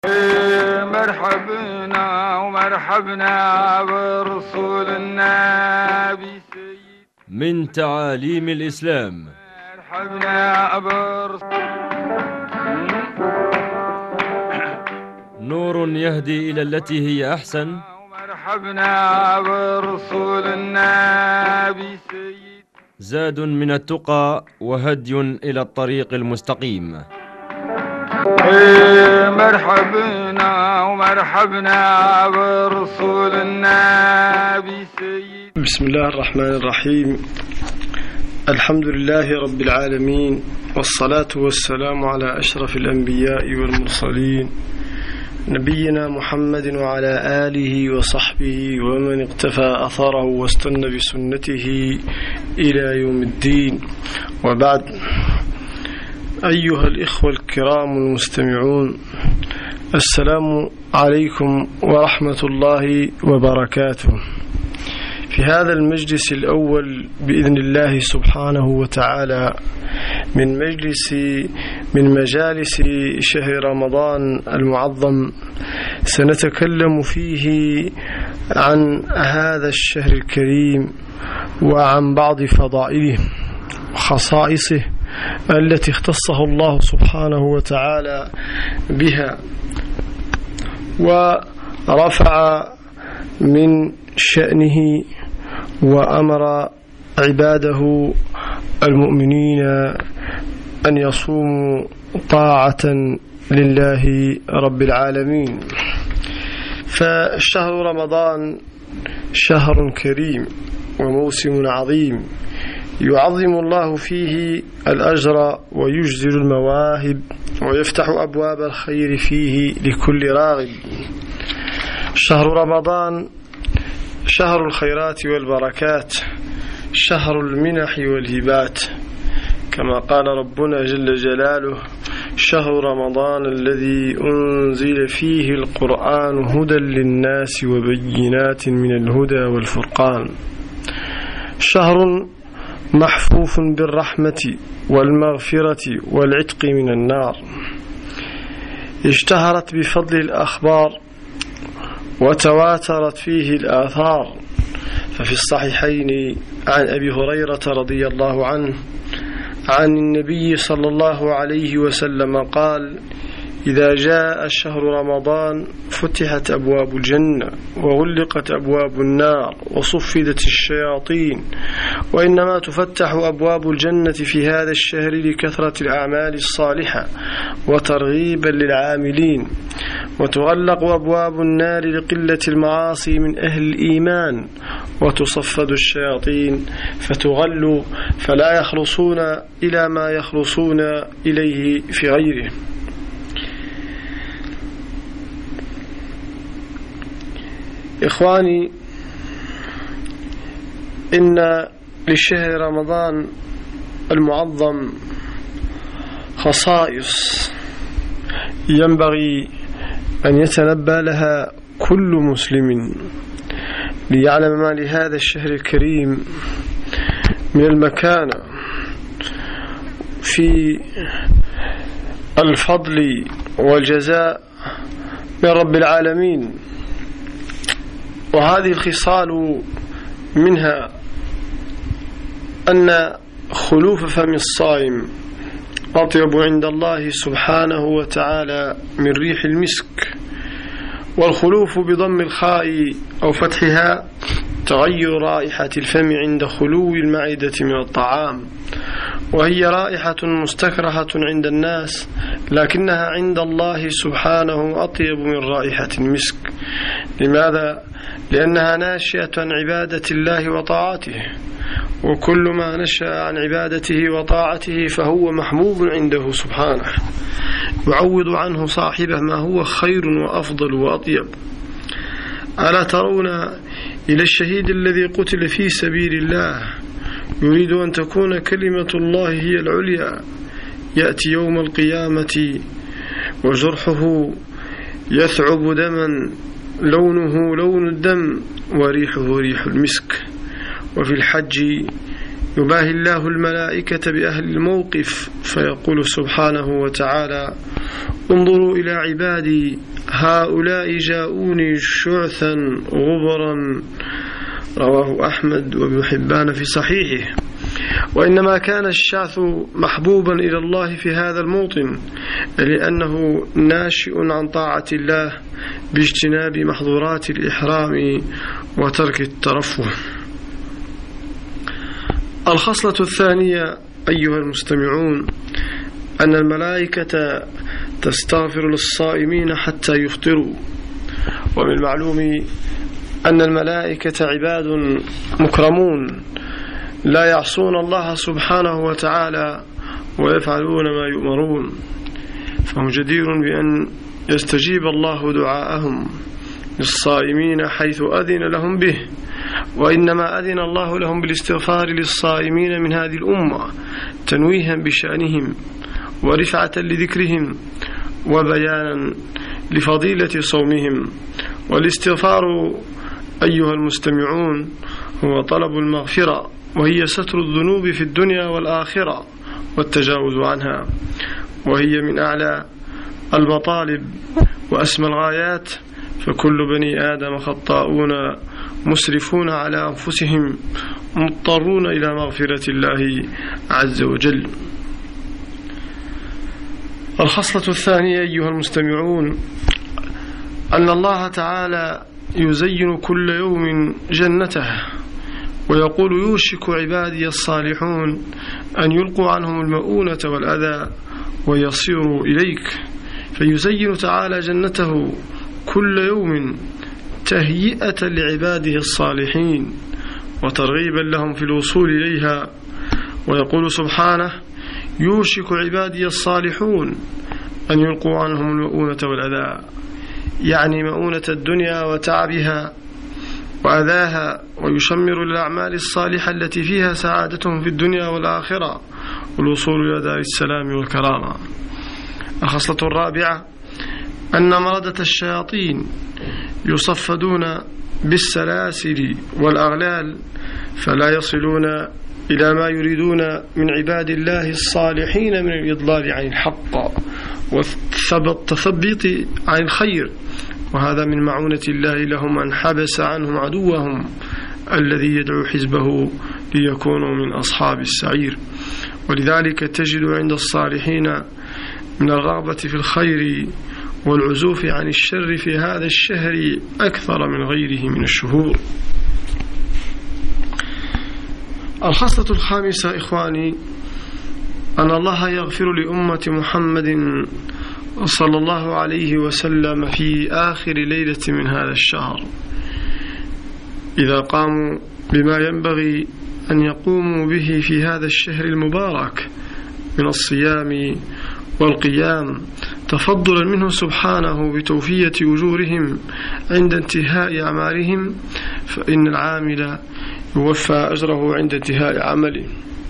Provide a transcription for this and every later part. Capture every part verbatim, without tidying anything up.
مرحبنا ومرحبنا برسول النبي سيد من تعاليم الإسلام. مرحبنا برسول نور يهدي إلى التي هي أحسن. مرحبنا برسول النبي سيد زاد من التقى وهدي إلى الطريق المستقيم. مرحبنا ومرحبنا برسول النبي سيد. بسم الله الرحمن الرحيم. الحمد لله رب العالمين، والصلاة والسلام على أشرف الأنبياء والمرسلين نبينا محمد وعلى آله وصحبه ومن اقتفى أثره واستنى بسنته إلى يوم الدين، وبعد. أيها الإخوة الكرام المستمعون، السلام عليكم ورحمة الله وبركاته. في هذا المجلس الأول بإذن الله سبحانه وتعالى من مجلس من مجالس شهر رمضان المعظم، سنتكلم فيه عن هذا الشهر الكريم وعن بعض فضائله وخصائصه التي اختصه الله سبحانه وتعالى بها، ورفع من شأنه وأمر عباده المؤمنين أن يصوموا طاعة لله رب العالمين. فشهر رمضان شهر كريم وموسم عظيم، يعظم الله فيه الأجر ويجزل المواهب ويفتح أبواب الخير فيه لكل راغب. شهر رمضان شهر الخيرات والبركات، شهر المنح والهبات، كما قال ربنا جل جلاله: شهر رمضان الذي أنزل فيه القرآن هدى للناس وبينات من الهدى والفرقان. شهر محفوف بالرحمة والمغفرة والعتق من النار، اشتهرت بفضل الأخبار وتواترت فيه الآثار. ففي الصحيحين عن أبي هريرة رضي الله عنه عن النبي صلى الله عليه وسلم قال: إذا جاء شهر رمضان فتحت أبواب الجنة وغلقت أبواب النار وصفدت الشياطين، وإنما تفتح أبواب الجنة في هذا الشهر لكثرة الأعمال الصالحة وترغيبا للعاملين، وتغلق أبواب النار لقلة المعاصي من أهل الإيمان، وتصفد الشياطين فتغل فلا يخلصون إلى ما يخلصون إليه في غيره. إخواني، إن لشهر رمضان المعظم خصائص ينبغي أن يتنبه لها كل مسلم ليعلم ما لهذا الشهر الكريم من المكانة في الفضل والجزاء من رب العالمين. وهذه الخصال منها أن خلوف فم الصائم أطيب عند الله سبحانه وتعالى من ريح المسك. والخلوف بضم الخاء أو فتحها تغير رائحة الفم عند خلو المعدة من الطعام، وهي رائحة مستكرهة عند الناس، لكنها عند الله سبحانه أطيب من رائحة المسك. لماذا؟ لأنها ناشئة عن عبادة الله وطاعته، وكل ما نشأ عن عبادته وطاعته فهو محبوب عنده سبحانه، يعوض عنه صاحبه ما هو خير وأفضل وأطيب. ألا ترون إلى الشهيد الذي قتل في سبيل الله يريد أن تكون كلمة الله هي العليا، يأتي يوم القيامة وجرحه يثعب دما لونه لون الدم وريحه ريح المسك. وفي الحج يباهي الله الملائكة بأهل الموقف فيقول سبحانه وتعالى: انظروا إلى عبادي هؤلاء جاءوني شعثا غبرا، رواه أحمد وابن حبان في صحيحه. وإنما كان الشعث محبوبا إلى الله في هذا الموطن لأنه ناشئ عن طاعة الله باجتناب محظورات الإحرام وترك الترفه. الخصلة الثانية أيها المستمعون أن الملائكة تستغفر للصائمين حتى يفطروا. ومن المعلوم أن الملائكة عباد مكرمون لا يعصون الله سبحانه وتعالى ويفعلون ما يؤمرون، فهم جدير بأن يستجيب الله دعاءهم للصائمين حيث أذن لهم به. وإنما أذن الله لهم بالاستغفار للصائمين من هذه الأمة تنويها بشأنهم ورفعة لذكرهم وبيانا لفضيلة صومهم. والاستغفار أيها المستمعون هو طلب المغفرة، وهي ستر الذنوب في الدنيا والآخرة والتجاوز عنها، وهي من أعلى المطالب وأسمى الغايات. فكل بني آدم خطاؤون مسرفون على أنفسهم مضطرون إلى مغفرة الله عز وجل. الخصلة الثانية أيها المستمعون أن الله تعالى يزين كل يوم جنته، ويقول يوشك عبادي الصالحون أن يلقوا عنهم المؤونة والأذى ويصيروا إليك. فيزين تعالى جنته كل يوم تهيئة لعباده الصالحين وترغيبا لهم في الوصول إليها. ويقول سبحانه يوشك عبادي الصالحون أن يلقوا عنهم المؤونة والأذى، يعني مؤونة الدنيا وتعبها وأذاها، ويشمر الأعمال الصالحة التي فيها سعادتهم في الدنيا والآخرة والوصول إلى دار السلام والكرامة. الخصلة الرابعة أن مردة الشياطين يصفدون بالسلاسل والأغلال فلا يصلون إلى ما يريدون من عباد الله الصالحين من الإضلال عن الحق والتثبيط عن الخير، وهذا من معونة الله لهم أن حبس عنهم عدوهم الذي يدعو حزبه ليكونوا من أصحاب السعير. ولذلك تجد عند الصالحين من الرغبة في الخير والعزوف عن الشر في هذا الشهر أكثر من غيره من الشهور. الخصلة الخامسة إخواني أن الله يغفر لأمة محمد صلى الله عليه وسلم في آخر ليلة من هذا الشهر إذا قاموا بما ينبغي أن يقوموا به في هذا الشهر المبارك من الصيام والقيام، تفضلا منه سبحانه بتوفية أجورهم عند انتهاء أعمالهم، فإن العامل يوفى أجره عند انتهاء عمله.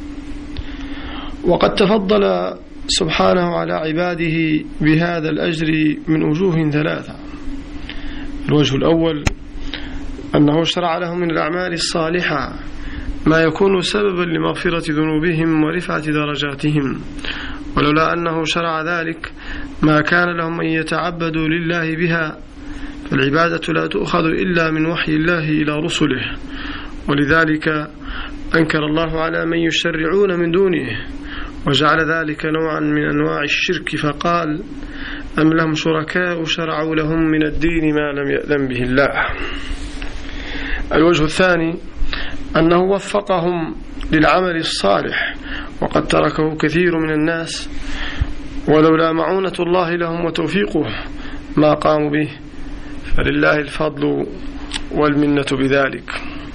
وقد تفضل سبحانه على عباده بهذا الأجر من وجوه ثلاثة. الوجه الأول أنه شرع لهم من الأعمال الصالحة ما يكون سببا لمغفرة ذنوبهم ورفعة درجاتهم، ولولا أنه شرع ذلك ما كان لهم أن يتعبدوا لله بها، فالعبادة لا تؤخذ إلا من وحي الله إلى رسله. ولذلك أنكر الله على من يشرعون من دونه وجعل ذلك نوعا من أنواع الشرك، فقال أم لهم شركاء شرعوا لهم من الدين ما لم يأذن به الله. الوجه الثاني أنه وفقهم للعمل الصالح، وقد تركه كثير من الناس، ولولا معونة الله لهم وتوفيقه ما قاموا به، فلله الفضل والمنة بذلك.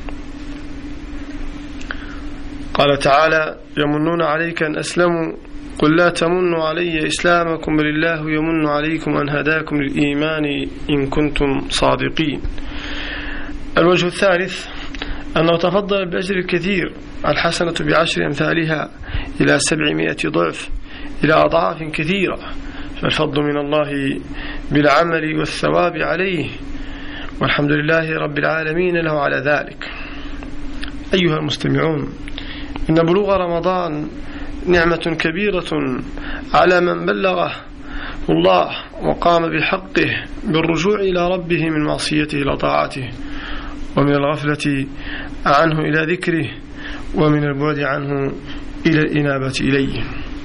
قال تعالى يمنون عليك أن أسلموا قل لا تمنوا علي إسلامكم بل الله يمن عليكم أن هداكم للإيمان إن كنتم صادقين. الوجه الثالث أنه تفضل بأجر الكثير، الحسنة بعشر أمثالها إلى سبعمائة ضعف إلى أضعاف كثيرة، فالفضل من الله بالعمل والثواب عليه، والحمد لله رب العالمين له على ذلك. أيها المستمعون، إن بلوغ رمضان نعمة كبيرة على من بلغه، الله وقام بحقه بالرجوع إلى ربه من معصيته إلى طاعته، ومن الغفلة عنه إلى ذكره، ومن البعد عنه إلى الإنابة إليه.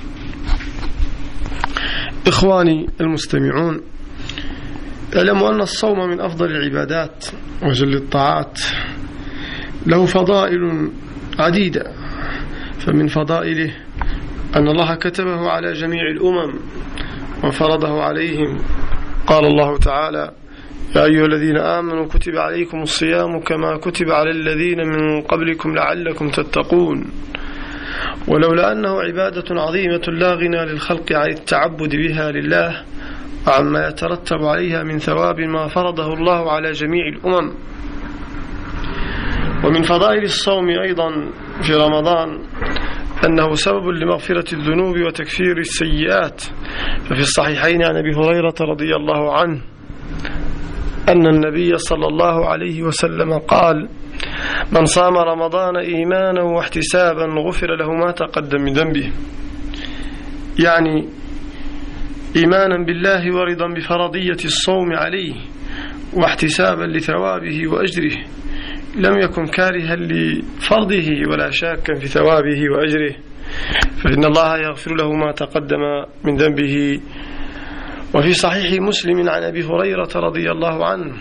إخواني المستمعون، اعلموا أن الصوم من أفضل العبادات وجل الطاعات، له فضائل عديدة، فمن فضائله أن الله كتبه على جميع الأمم وفرضه عليهم. قال الله تعالى: يا أيها الذين آمنوا كتب عليكم الصيام كما كتب على الذين من قبلكم لعلكم تتقون. ولولا أنه عبادة عظيمة لا غنى للخلق عن التعبد بها لله وعما يترتب عليها من ثواب ما فرضه الله على جميع الأمم. ومن فضائل الصوم أيضا في رمضان أنه سبب لمغفرة الذنوب وتكفير السيئات، ففي الصحيحين عن أبي هريرة رضي الله عنه أن النبي صلى الله عليه وسلم قال: من صام رمضان إيمانا واحتسابا غفر له ما تقدم من ذنبه، يعني إيمانا بالله ورضا بفرضية الصوم عليه واحتسابا لثوابه وأجره، لم يكن كارها لفرضه ولا شاكا في ثوابه وأجره، فإن الله يغفر له ما تقدم من ذنبه. وفي صحيح مسلم عن أبي هريرة رضي الله عنه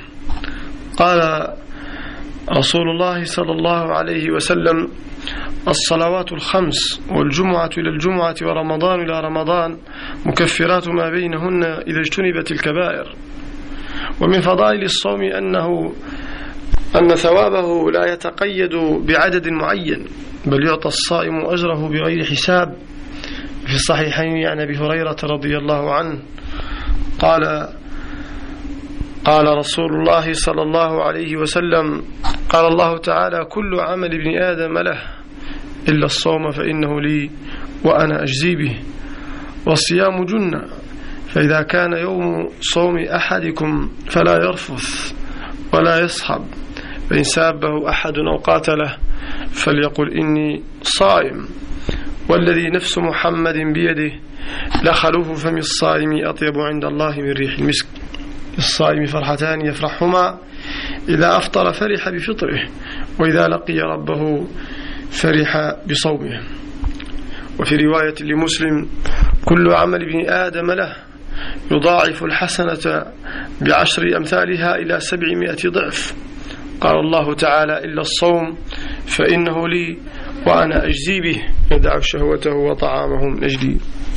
قال رسول الله صلى الله عليه وسلم: الصلوات الخمس والجمعة إلى الجمعة ورمضان إلى رمضان مكفرات ما بينهن إذا اجتنبت الكبائر. ومن فضائل الصوم أنه أن ثوابه لا يتقيد بعدد معين، بل يعطى الصائم أجره بغير حساب. في الصحيحين عن أبي هريرة رضي الله عنه قال قال رسول الله صلى الله عليه وسلم: قال الله تعالى: كل عمل ابن آدم له إلا الصوم فإنه لي وأنا أجزي به، والصيام جنة، فإذا كان يوم صوم أحدكم فلا يرفث ولا يصحب، فإن سابه أحد أو قاتله فليقل إني صائم، والذي نفس محمد بيده لخلوف فم الصائم أطيب عند الله من ريح المسك. الصائم فرحتان يفرحهما: إذا أفطر فرح بفطره، وإذا لقي ربه فرح بصومه. وفي رواية لمسلم: كل عمل ابن آدم له يضاعف الحسنة بعشر أمثالها إلى سبعمائة ضعف. قال الله تعالى: إلا الصوم فإنه لي وأنا أجزي به، يدع شهوته وطعامه من أجلي.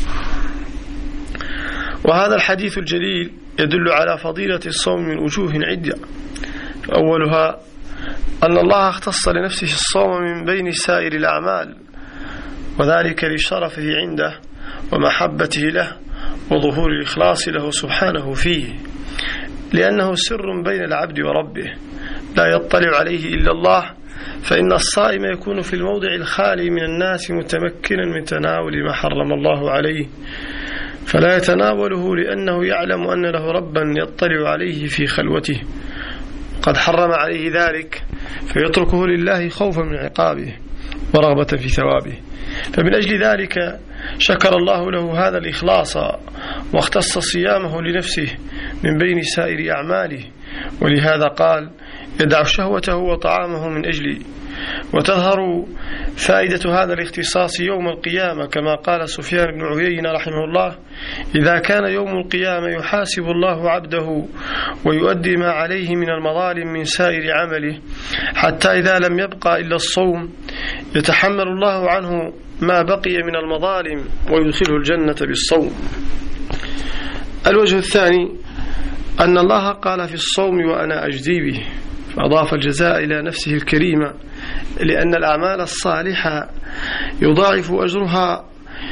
وهذا الحديث الجليل يدل على فضيلة الصوم من وجوه عدة، فأولها أن الله اختص لنفسه الصوم من بين سائر الأعمال، وذلك لشرفه عنده ومحبته له وظهور الإخلاص له سبحانه فيه، لأنه سر بين العبد وربه لا يطلع عليه إلا الله. فإن الصائم يكون في الموضع الخالي من الناس متمكنا من تناول ما حرم الله عليه، فلا يتناوله لأنه يعلم أن له ربا يطلع عليه في خلوته قد حرم عليه ذلك، فيتركه لله خوفا من عقابه ورغبة في ثوابه. فمن أجل ذلك شكر الله له هذا الإخلاص واختص صيامه لنفسه من بين سائر أعماله، ولهذا قال: يدع شهوته وطعامه من أجلي. وتظهر فائدة هذا الاختصاص يوم القيامة، كما قال سفيان بن عيينة رحمه الله: إذا كان يوم القيامة يحاسب الله عبده ويؤدي ما عليه من المظالم من سائر عمله، حتى إذا لم يبقى إلا الصوم يتحمل الله عنه ما بقي من المظالم ويدخله الجنة بالصوم. الوجه الثاني أن الله قال في الصوم وأنا أجزي به، فأضاف الجزاء إلى نفسه الكريمة، لأن الأعمال الصالحة يضاعف أجرها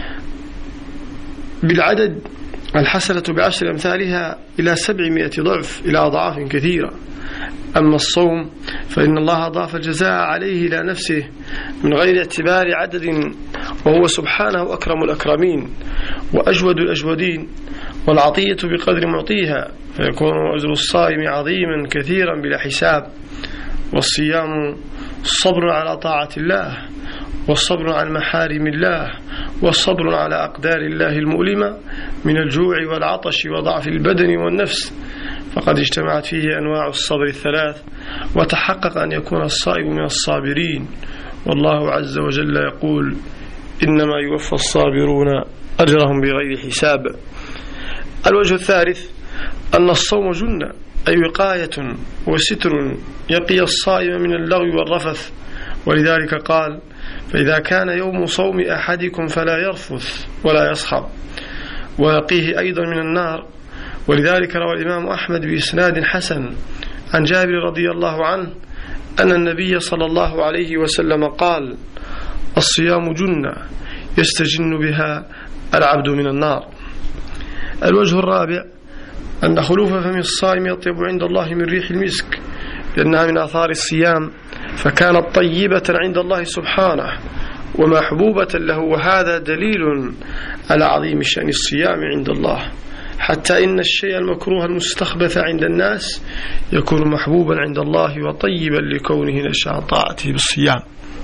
بالعدد، الحسنة بعشر أمثالها إلى سبعمائة ضعف، إلى أضعاف كثيرة. أما الصوم فإن الله أضاف الجزاء عليه إلى نفسه من غير اعتبار عدد، وهو سبحانه أكرم الأكرمين وأجود الأجودين، والعطية بقدر معطيها، فيكون أجر الصائم عظيما كثيرا بلا حساب. والصيام الصبر على طاعة الله، والصبر عن محارم الله، والصبر على أقدار الله المؤلمة من الجوع والعطش وضعف البدن والنفس، فقد اجتمعت فيه أنواع الصبر الثلاث، وتحقق أن يكون الصائم من الصابرين. والله عز وجل يقول: إنما يوفى الصابرون أجرهم بغير حساب. الوجه الثالث أن الصوم جنة، أي وقاية وستر يقي الصائم من اللغو والرفث، ولذلك قال: فإذا كان يوم صوم أحدكم فلا يرفث ولا يصخب، ويقيه أيضا من النار. ولذلك روى الإمام أحمد بإسناد حسن عن جابر رضي الله عنه أن النبي صلى الله عليه وسلم قال: الصيام جنة يستجن بها العبد من النار. الوجه الرابع أن خلوف فم الصائم يطيب عند الله من ريح المسك، لأنها من آثار الصيام، فكانت طيبة عند الله سبحانه ومحبوبة له، وهذا دليل على عظيم شأن الصيام عند الله، حتى إن الشيء المكروه المستخبث عند الناس يكون محبوبا عند الله وطيبا لكونه نشأ طاعته بالصيام.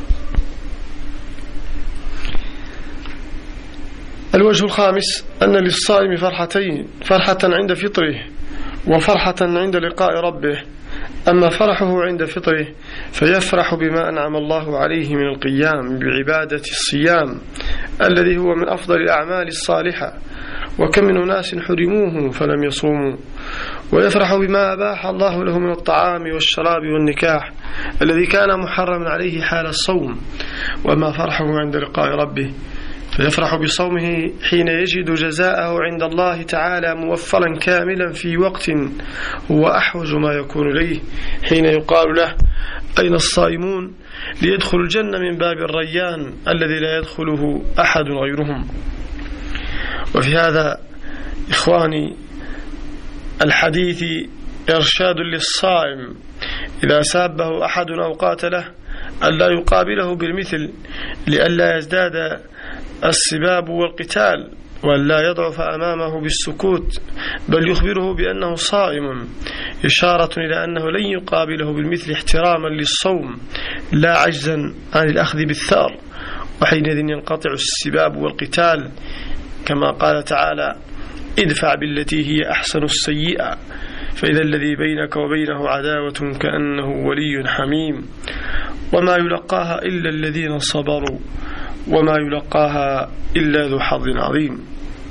الوجه الخامس أن للصائم فرحتين: فرحة عند فطره وفرحة عند لقاء ربه. أما فرحه عند فطره فيفرح بما أنعم الله عليه من القيام بعبادة الصيام الذي هو من أفضل الأعمال الصالحة، وكم من أناس حرموه فلم يصوموا. ويفرح بما أباح الله له من الطعام والشراب والنكاح الذي كان محرما عليه حال الصوم. وما فرحه عند لقاء ربه فيفرح بصومه حين يجد جزاءه عند الله تعالى موفرا كاملا في وقت هو أحوج ما يكون إليه، حين يقال له: أين الصائمون؟ ليدخل الجنة من باب الريان الذي لا يدخله أحد غيرهم. وفي هذا إخواني الحديث إرشاد للصائم إذا سابه أحد أو قاتله ألا يقابله بالمثل، لئلا يزداد السباب والقتال، ولا يضعف أمامه بالسكوت، بل يخبره بأنه صائم، إشارة إلى أنه لن يقابله بالمثل احتراما للصوم لا عجزا عن الأخذ بالثأر، وحينئذ ينقطع السباب والقتال، كما قال تعالى: ادفع بالتي هي أحسن السيئة فإذا الذي بينك وبينه عداوة كأنه ولي حميم. وما يلقاها إلا الذين صبروا وما يلقاها إلا ذو حظ عظيم.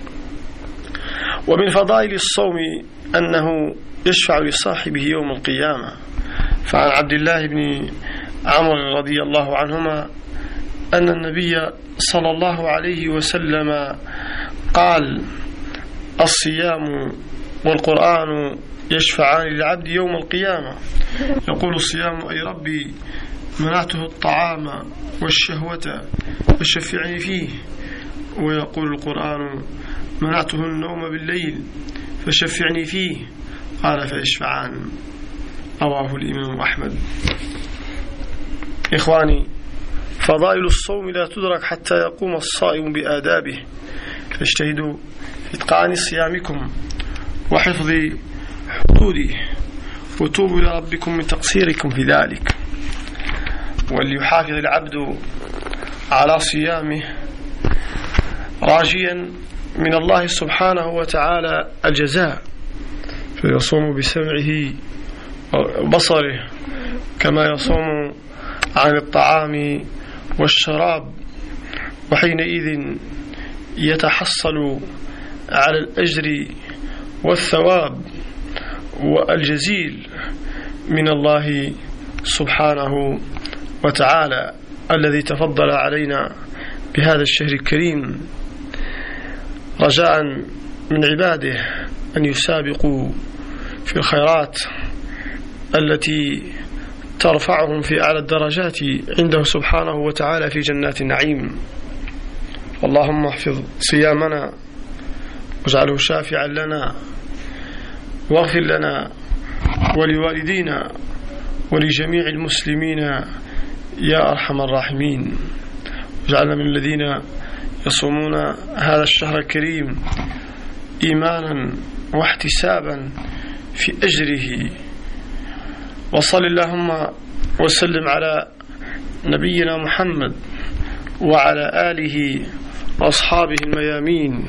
ومن فضائل الصوم أنه يشفع لصاحبه يوم القيامة، فعن عبد الله بن عمرو رضي الله عنهما أن النبي صلى الله عليه وسلم قال: الصيام والقرآن يشفعان للعبد يوم القيامة. يقول الصيام: أي ربي منعته الطعام والشهوة فشفعني فيه. ويقول القرآن: منعته النوم بالليل فشفعني فيه. قال: فيشفعان. رواه الإمام أحمد. إخواني، فضائل الصوم لا تدرك حتى يقوم الصائم بآدابه، فاجتهدوا في إتقان صيامكم وحفظ حدوده، وتوبوا إلى ربكم من تقصيركم في ذلك. وليحافظ العبد على صيامه راجيا من الله سبحانه وتعالى الجزاء، فيصوم بسمعه وبصره كما يصوم عن الطعام والشراب، وحينئذ يتحصل على الأجر والثواب والجزيل من الله سبحانه وتعالى الذي تفضل علينا بهذا الشهر الكريم، رجاء من عباده أن يسابقوا في الخيرات التي ترفعهم في أعلى الدرجات عنده سبحانه وتعالى في جنات النعيم. اللهم احفظ صيامنا واجعله شافعا لنا، واغفر لنا ولوالدينا ولجميع المسلمين يا أرحم الراحمين. واجعلنا من الذين يصومون هذا الشهر الكريم إيمانا واحتسابا في أجره. وصل اللهم وسلم على نبينا محمد وعلى آله وأصحابه الميامين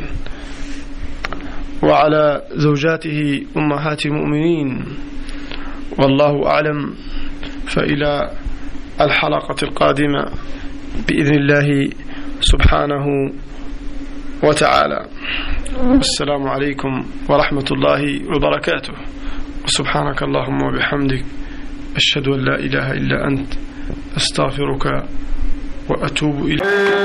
وعلى زوجاته أمهات المؤمنين، والله أعلم. فإلى الحلقة القادمة بإذن الله سبحانه وتعالى. السلام عليكم ورحمة الله وبركاته، وسبحانك اللهم وبحمدك أشهد أن لا إله إلا أنت أستغفرك وأتوب إليك.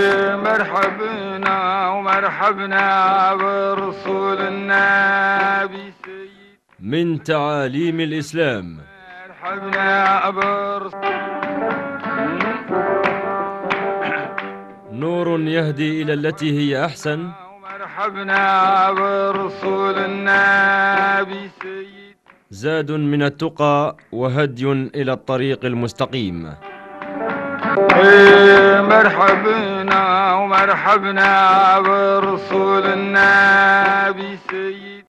مرحبنا ومرحبنا برسول النبي سيد. من تعاليم الإسلام مرحبنا برسول نور يهدي إلى التي هي أحسن، مرحبنا برسول النبي سيد. زاد من التقى وهدي إلى الطريق المستقيم. مرحبنا ومرحبنا برسول النبي سيد.